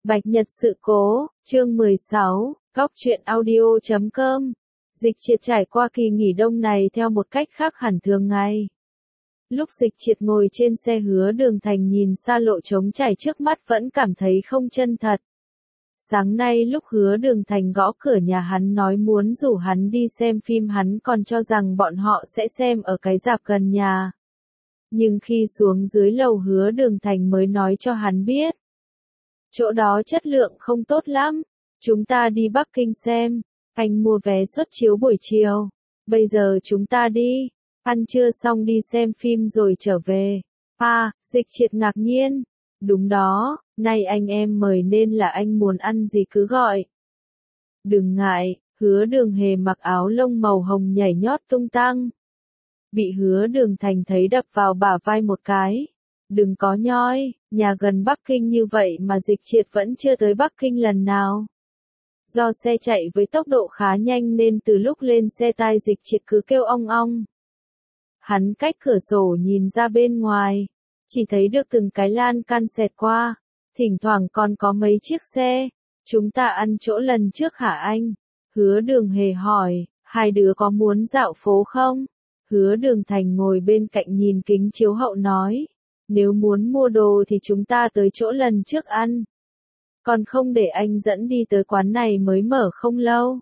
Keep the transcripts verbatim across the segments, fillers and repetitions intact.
Bạch Nhật sự cố, chương mười sáu, góc truyện audio chấm com. Dịch Triệt trải qua kỳ nghỉ đông này theo một cách khác hẳn thường ngày. Lúc Dịch Triệt ngồi trên xe Hứa Đường Thành nhìn xa lộ trống trải trước mắt vẫn cảm thấy không chân thật. Sáng nay lúc Hứa Đường Thành gõ cửa nhà hắn nói muốn rủ hắn đi xem phim hắn còn cho rằng bọn họ sẽ xem ở cái rạp gần nhà. Nhưng khi xuống dưới lầu Hứa Đường Thành mới nói cho hắn biết. Chỗ đó chất lượng không tốt lắm, chúng ta đi Bắc Kinh xem, anh mua vé suất chiếu buổi chiều, bây giờ chúng ta đi, ăn trưa xong đi xem phim rồi trở về. À, Dịch Triệt ngạc nhiên, đúng đó, nay anh em mời nên là anh muốn ăn gì cứ gọi. Đừng ngại, Hứa Đường Hề mặc áo lông màu hồng nhảy nhót tung tăng. Bị Hứa Đường Thành thấy đập vào bả vai một cái. Đừng có nhoi, nhà gần Bắc Kinh như vậy mà Dịch Triệt vẫn chưa tới Bắc Kinh lần nào. Do xe chạy với tốc độ khá nhanh nên từ lúc lên xe tai Dịch Triệt cứ kêu ong ong. Hắn cách cửa sổ nhìn ra bên ngoài, chỉ thấy được từng cái lan can xẹt qua, thỉnh thoảng còn có mấy chiếc xe. Chúng ta ăn chỗ lần trước hả anh? Hứa Đường Hề hỏi, hai đứa có muốn dạo phố không? Hứa Đường Thành ngồi bên cạnh nhìn kính chiếu hậu nói. Nếu muốn mua đồ thì chúng ta tới chỗ lần trước ăn. Còn không để anh dẫn đi tới quán này mới mở không lâu.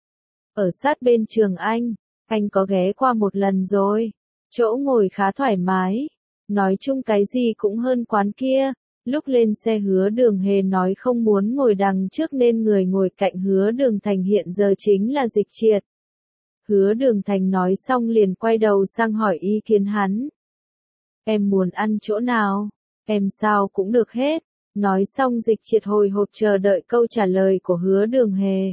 Ở sát bên trường anh, anh có ghé qua một lần rồi. Chỗ ngồi khá thoải mái. Nói chung cái gì cũng hơn quán kia. Lúc lên xe Hứa Đường Hề nói không muốn ngồi đằng trước nên người ngồi cạnh Hứa Đường Thành hiện giờ chính là Dịch Triệt. Hứa Đường Thành nói xong liền quay đầu sang hỏi ý kiến hắn. Em muốn ăn chỗ nào? Em sao cũng được hết. Nói xong Dịch Triệt hồi hộp chờ đợi câu trả lời của Hứa Đường Hề.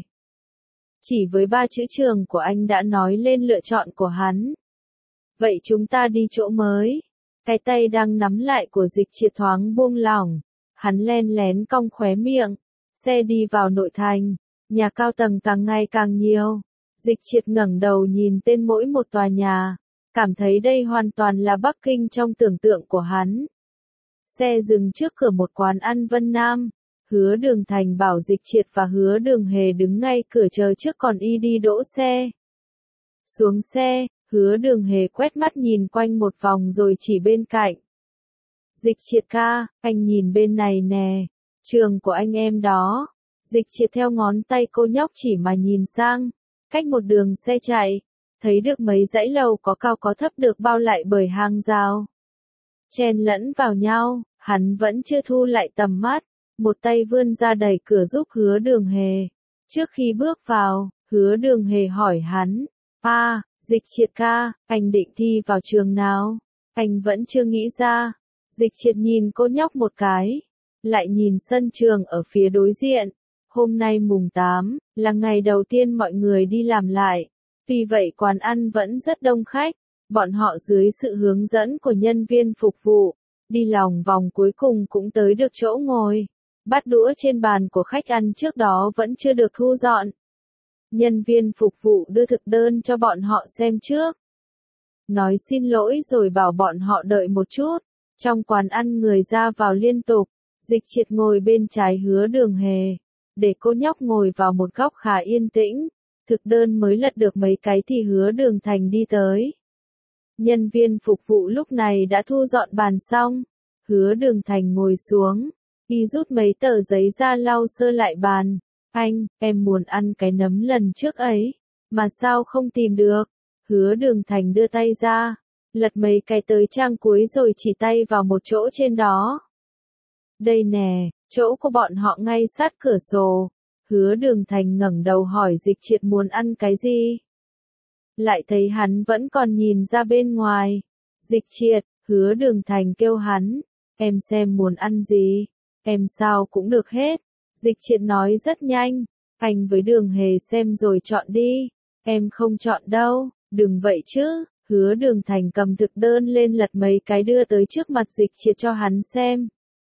Chỉ với ba chữ trường của anh đã nói lên lựa chọn của hắn. Vậy chúng ta đi chỗ mới. Cái tay đang nắm lại của Dịch Triệt thoáng buông lỏng. Hắn len lén cong khóe miệng. Xe đi vào nội thành. Nhà cao tầng càng ngày càng nhiều. Dịch Triệt ngẩng đầu nhìn tên mỗi một tòa nhà. Cảm thấy đây hoàn toàn là Bắc Kinh trong tưởng tượng của hắn. Xe dừng trước cửa một quán ăn Vân Nam. Hứa Đường Thành bảo Dịch Triệt và Hứa Đường Hề đứng ngay cửa chờ trước còn y đi đỗ xe. Xuống xe, Hứa Đường Hề quét mắt nhìn quanh một vòng rồi chỉ bên cạnh. Dịch Triệt ca, anh nhìn bên này nè, trường của anh em đó. Dịch Triệt theo ngón tay cô nhóc chỉ mà nhìn sang, cách một đường xe chạy. Thấy được mấy dãy lầu có cao có thấp được bao lại bởi hàng rào. Chen lẫn vào nhau, hắn vẫn chưa thu lại tầm mắt, một tay vươn ra đẩy cửa giúp Hứa Đường Hề. Trước khi bước vào, Hứa Đường Hề hỏi hắn, à, Dịch Triệt ca, anh định thi vào trường nào? Anh vẫn chưa nghĩ ra. Dịch Triệt nhìn cô nhóc một cái, lại nhìn sân trường ở phía đối diện. Hôm nay mùng tám, là ngày đầu tiên mọi người đi làm lại. Vì vậy quán ăn vẫn rất đông khách, bọn họ dưới sự hướng dẫn của nhân viên phục vụ, đi lòng vòng cuối cùng cũng tới được chỗ ngồi. Bát đũa trên bàn của khách ăn trước đó vẫn chưa được thu dọn. Nhân viên phục vụ đưa thực đơn cho bọn họ xem trước. Nói xin lỗi rồi bảo bọn họ đợi một chút. Trong quán ăn người ra vào liên tục, Dịch Triệt ngồi bên trái Hứa Đường Hề, để cô nhóc ngồi vào một góc khá yên tĩnh. Thực đơn mới lật được mấy cái thì Hứa Đường Thành đi tới. Nhân viên phục vụ lúc này đã thu dọn bàn xong. Hứa Đường Thành ngồi xuống, y rút mấy tờ giấy ra lau sơ lại bàn. Anh, em muốn ăn cái nấm lần trước ấy, mà sao không tìm được? Hứa Đường Thành đưa tay ra, lật mấy cái tới trang cuối rồi chỉ tay vào một chỗ trên đó. Đây nè, chỗ của bọn họ ngay sát cửa sổ. Hứa Đường Thành ngẩng đầu hỏi Dịch Triệt muốn ăn cái gì. Lại thấy hắn vẫn còn nhìn ra bên ngoài. Dịch Triệt, Hứa Đường Thành kêu hắn, em xem muốn ăn gì, em sao cũng được hết. Dịch Triệt nói rất nhanh, anh với Đường Hề xem rồi chọn đi, em không chọn đâu, đừng vậy chứ. Hứa Đường Thành cầm thực đơn lên lật mấy cái đưa tới trước mặt Dịch Triệt cho hắn xem.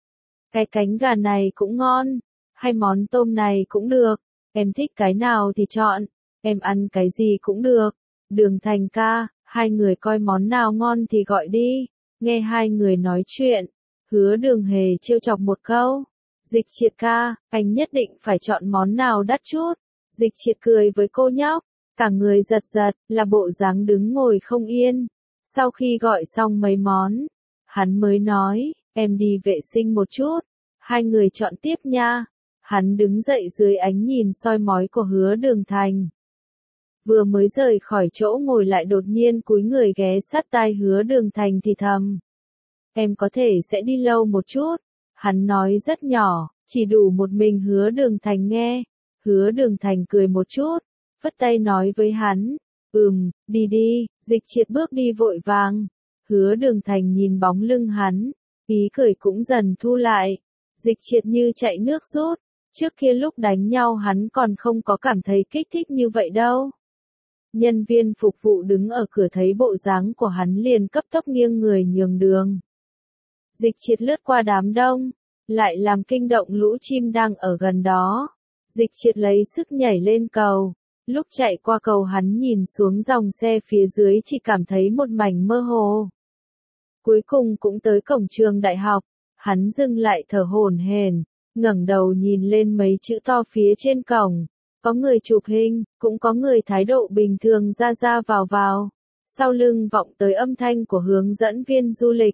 Cái cánh gà này cũng ngon. Hay món tôm này cũng được, em thích cái nào thì chọn, em ăn cái gì cũng được. Đường Thành ca, hai người coi món nào ngon thì gọi đi. Nghe hai người nói chuyện, Hứa Đường Hề trêu chọc một câu. Dịch Triệt ca, anh nhất định phải chọn món nào đắt chút. Dịch Triệt cười với cô nhóc, cả người giật giật, là bộ dáng đứng ngồi không yên. Sau khi gọi xong mấy món, hắn mới nói, em đi vệ sinh một chút, hai người chọn tiếp nha. Hắn đứng dậy dưới ánh nhìn soi mói của Hứa Đường Thành. Vừa mới rời khỏi chỗ ngồi lại đột nhiên cúi người ghé sát tai Hứa Đường Thành thì thầm. Em có thể sẽ đi lâu một chút. Hắn nói rất nhỏ, chỉ đủ một mình Hứa Đường Thành nghe. Hứa Đường Thành cười một chút, vất tay nói với hắn. Ừm, đi đi, Dịch Triệt bước đi vội vàng. Hứa Đường Thành nhìn bóng lưng hắn, ý cười cũng dần thu lại. Dịch Triệt như chạy nước rút, trước kia lúc đánh nhau hắn còn không có cảm thấy kích thích như vậy đâu. Nhân viên phục vụ đứng ở cửa thấy bộ dáng của hắn liền cấp tốc nghiêng người nhường đường. Dịch Triệt lướt qua đám đông, lại làm kinh động lũ chim đang ở gần đó. Dịch Triệt lấy sức nhảy lên cầu. Lúc chạy qua cầu hắn nhìn xuống dòng xe phía dưới chỉ cảm thấy một mảnh mơ hồ. Cuối cùng cũng tới cổng trường đại học, hắn dừng lại thở hổn hển, ngẩng đầu nhìn lên mấy chữ to phía trên cổng. Có người chụp hình, cũng có người thái độ bình thường ra ra vào vào. Sau lưng vọng tới âm thanh của hướng dẫn viên du lịch.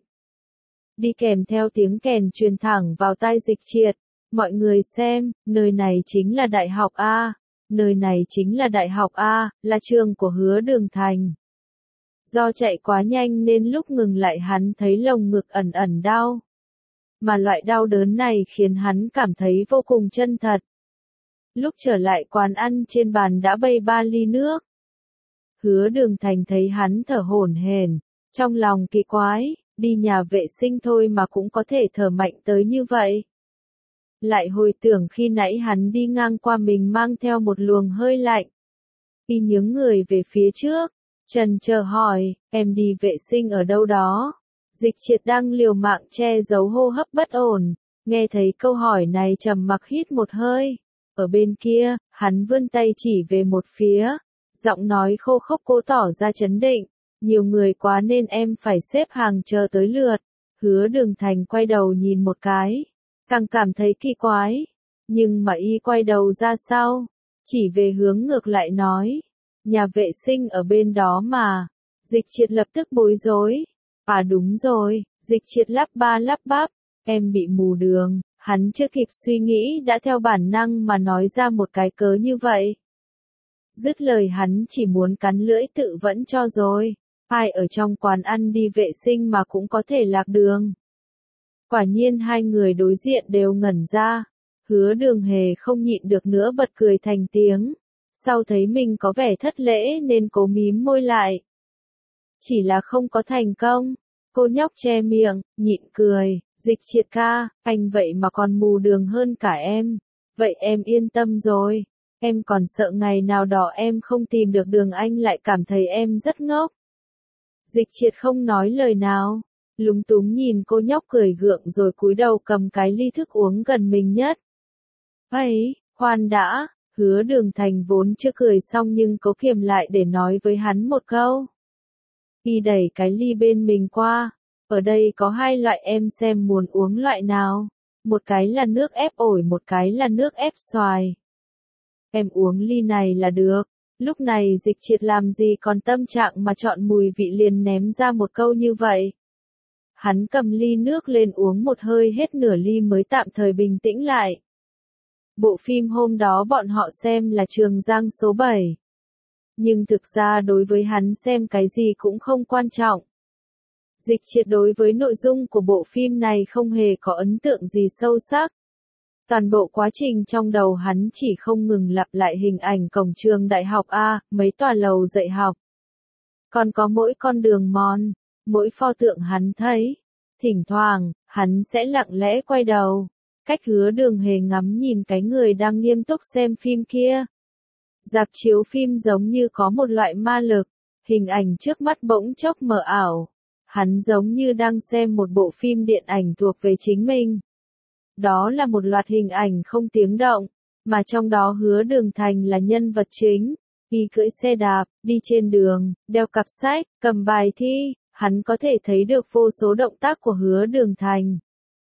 Đi kèm theo tiếng kèn truyền thẳng vào tai Dịch Triệt. Mọi người xem, nơi này chính là Đại học A. Nơi này chính là Đại học A, là trường của Hứa Đường Thành. Do chạy quá nhanh nên lúc ngừng lại hắn thấy lồng ngực ẩn ẩn đau. Mà loại đau đớn này khiến hắn cảm thấy vô cùng chân thật. Lúc trở lại quán ăn trên bàn đã bày ba ly nước. Hứa Đường Thành thấy hắn thở hổn hển, trong lòng kỳ quái, đi nhà vệ sinh thôi mà cũng có thể thở mạnh tới như vậy. Lại hồi tưởng khi nãy hắn đi ngang qua mình mang theo một luồng hơi lạnh. Y nhướng người về phía trước, trần chờ hỏi, em đi vệ sinh ở đâu đó? Dịch Triệt đang liều mạng che giấu hô hấp bất ổn, nghe thấy câu hỏi này trầm mặc hít một hơi. Ở bên kia, hắn vươn tay chỉ về một phía, giọng nói khô khốc cố tỏ ra chấn định, nhiều người quá nên em phải xếp hàng chờ tới lượt. Hứa Đường Thành quay đầu nhìn một cái, càng cảm thấy kỳ quái, nhưng mà y quay đầu ra sau, chỉ về hướng ngược lại nói, nhà vệ sinh ở bên đó mà. Dịch Triệt lập tức bối rối, à đúng rồi. Dịch Triệt lắp ba lắp bắp, em bị mù đường. Hắn chưa kịp suy nghĩ đã theo bản năng mà nói ra một cái cớ như vậy. Dứt lời hắn chỉ muốn cắn lưỡi tự vẫn cho rồi, ai ở trong quán ăn đi vệ sinh mà cũng có thể lạc đường. Quả nhiên hai người đối diện đều ngẩn ra, Hứa Đường Hề không nhịn được nữa bật cười thành tiếng, sau thấy mình có vẻ thất lễ nên cố mím môi lại. Chỉ là không có thành công, cô nhóc che miệng, nhịn cười. Dịch Triệt ca, anh vậy mà còn mù đường hơn cả em. Vậy em yên tâm rồi. Em còn sợ ngày nào đó em không tìm được đường anh lại cảm thấy em rất ngốc. Dịch Triệt không nói lời nào, lúng túng nhìn cô nhóc cười gượng rồi cúi đầu cầm cái ly thức uống gần mình nhất. Ấy, khoan đã, Hứa Đường Thành vốn chưa cười xong nhưng cố kiềm lại để nói với hắn một câu. Y đẩy cái ly bên mình qua. Ở đây có hai loại em xem muốn uống loại nào. Một cái là nước ép ổi, một cái là nước ép xoài. Em uống ly này là được. Lúc này Dịch Triệt làm gì còn tâm trạng mà chọn mùi vị liền ném ra một câu như vậy. Hắn cầm ly nước lên uống một hơi hết nửa ly mới tạm thời bình tĩnh lại. Bộ phim hôm đó bọn họ xem là Trường Giang số bảy. Nhưng thực ra đối với hắn xem cái gì cũng không quan trọng. Dịch Triệt đối với nội dung của bộ phim này không hề có ấn tượng gì sâu sắc. Toàn bộ quá trình trong đầu hắn chỉ không ngừng lặp lại hình ảnh cổng trường đại học A, mấy tòa lầu dạy học. Còn có mỗi con đường mòn, mỗi pho tượng hắn thấy. Thỉnh thoảng, hắn sẽ lặng lẽ quay đầu, cách Hứa Đường Hề ngắm nhìn cái người đang nghiêm túc xem phim kia. Rạp chiếu phim giống như có một loại ma lực, hình ảnh trước mắt bỗng chốc mờ ảo. Hắn giống như đang xem một bộ phim điện ảnh thuộc về chính mình. Đó là một loạt hình ảnh không tiếng động, mà trong đó Hứa Đường Thành là nhân vật chính. Y cưỡi xe đạp, đi trên đường, đeo cặp sách, cầm bài thi, hắn có thể thấy được vô số động tác của Hứa Đường Thành.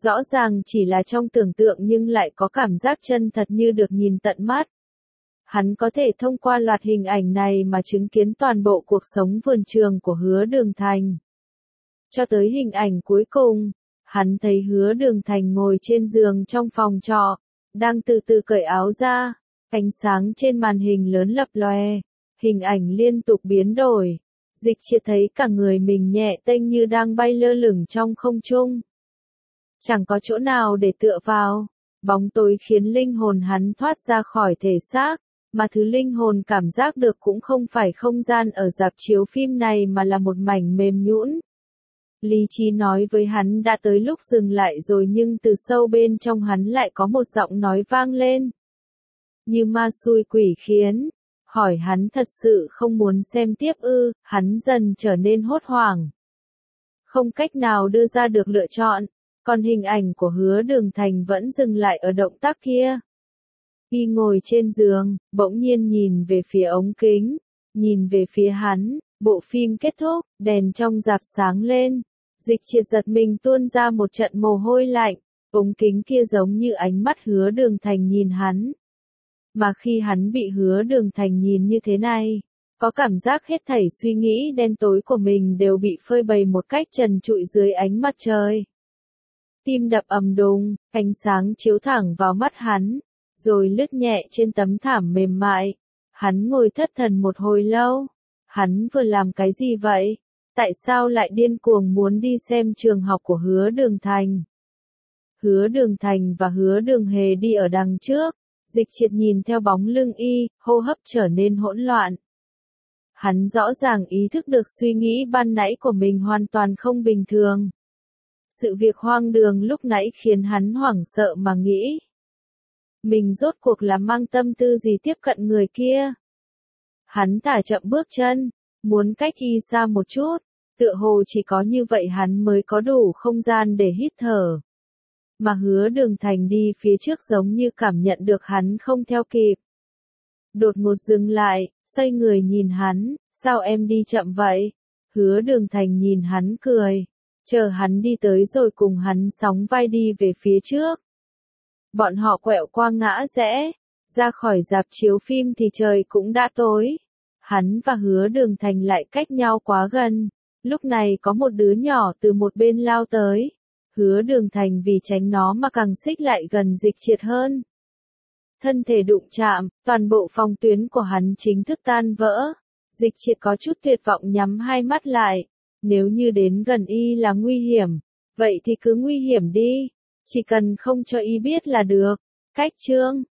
Rõ ràng chỉ là trong tưởng tượng nhưng lại có cảm giác chân thật như được nhìn tận mắt. Hắn có thể thông qua loạt hình ảnh này mà chứng kiến toàn bộ cuộc sống vườn trường của Hứa Đường Thành. Cho tới hình ảnh cuối cùng, hắn thấy Hứa Đường Thành ngồi trên giường trong phòng trọ, đang từ từ cởi áo ra, ánh sáng trên màn hình lớn lập lòe, hình ảnh liên tục biến đổi. Dịch Triệt thấy cả người mình nhẹ tênh như đang bay lơ lửng trong không trung. Chẳng có chỗ nào để tựa vào, bóng tối khiến linh hồn hắn thoát ra khỏi thể xác, mà thứ linh hồn cảm giác được cũng không phải không gian ở rạp chiếu phim này mà là một mảnh mềm nhũn. Lý trí nói với hắn đã tới lúc dừng lại rồi nhưng từ sâu bên trong hắn lại có một giọng nói vang lên. Như ma xui quỷ khiến, hỏi hắn thật sự không muốn xem tiếp ư, hắn dần trở nên hốt hoảng. Không cách nào đưa ra được lựa chọn, còn hình ảnh của Hứa Đường Thành vẫn dừng lại ở động tác kia. Y ngồi trên giường, bỗng nhiên nhìn về phía ống kính, nhìn về phía hắn, bộ phim kết thúc, đèn trong rạp sáng lên. Dịch Triệt giật mình tuôn ra một trận mồ hôi lạnh, ống kính kia giống như ánh mắt Hứa Đường Thành nhìn hắn. Mà khi hắn bị Hứa Đường Thành nhìn như thế này, có cảm giác hết thảy suy nghĩ đen tối của mình đều bị phơi bày một cách trần trụi dưới ánh mặt trời. Tim đập ầm đùng, ánh sáng chiếu thẳng vào mắt hắn, rồi lướt nhẹ trên tấm thảm mềm mại. Hắn ngồi thất thần một hồi lâu. Hắn vừa làm cái gì vậy? Tại sao lại điên cuồng muốn đi xem trường học của Hứa Đường Thành? Hứa Đường Thành và Hứa Đường Hề đi ở đằng trước. Dịch Triệt nhìn theo bóng lưng y, hô hấp trở nên hỗn loạn. Hắn rõ ràng ý thức được suy nghĩ ban nãy của mình hoàn toàn không bình thường. Sự việc hoang đường lúc nãy khiến hắn hoảng sợ mà nghĩ. Mình rốt cuộc là mang tâm tư gì tiếp cận người kia? Hắn thả chậm bước chân, muốn cách y xa một chút, tựa hồ chỉ có như vậy hắn mới có đủ không gian để hít thở. Mà Hứa Đường Thành đi phía trước giống như cảm nhận được hắn không theo kịp. Đột ngột dừng lại, xoay người nhìn hắn, sao em đi chậm vậy? Hứa Đường Thành nhìn hắn cười, chờ hắn đi tới rồi cùng hắn sóng vai đi về phía trước. Bọn họ quẹo qua ngã rẽ, ra khỏi rạp chiếu phim thì trời cũng đã tối. Hắn và Hứa Đường Thành lại cách nhau quá gần, lúc này có một đứa nhỏ từ một bên lao tới. Hứa Đường Thành vì tránh nó mà càng xích lại gần Dịch Triệt hơn. Thân thể đụng chạm, toàn bộ phòng tuyến của hắn chính thức tan vỡ. Dịch Triệt có chút tuyệt vọng nhắm hai mắt lại. Nếu như đến gần y là nguy hiểm, vậy thì cứ nguy hiểm đi. Chỉ cần không cho y biết là được. Cách chương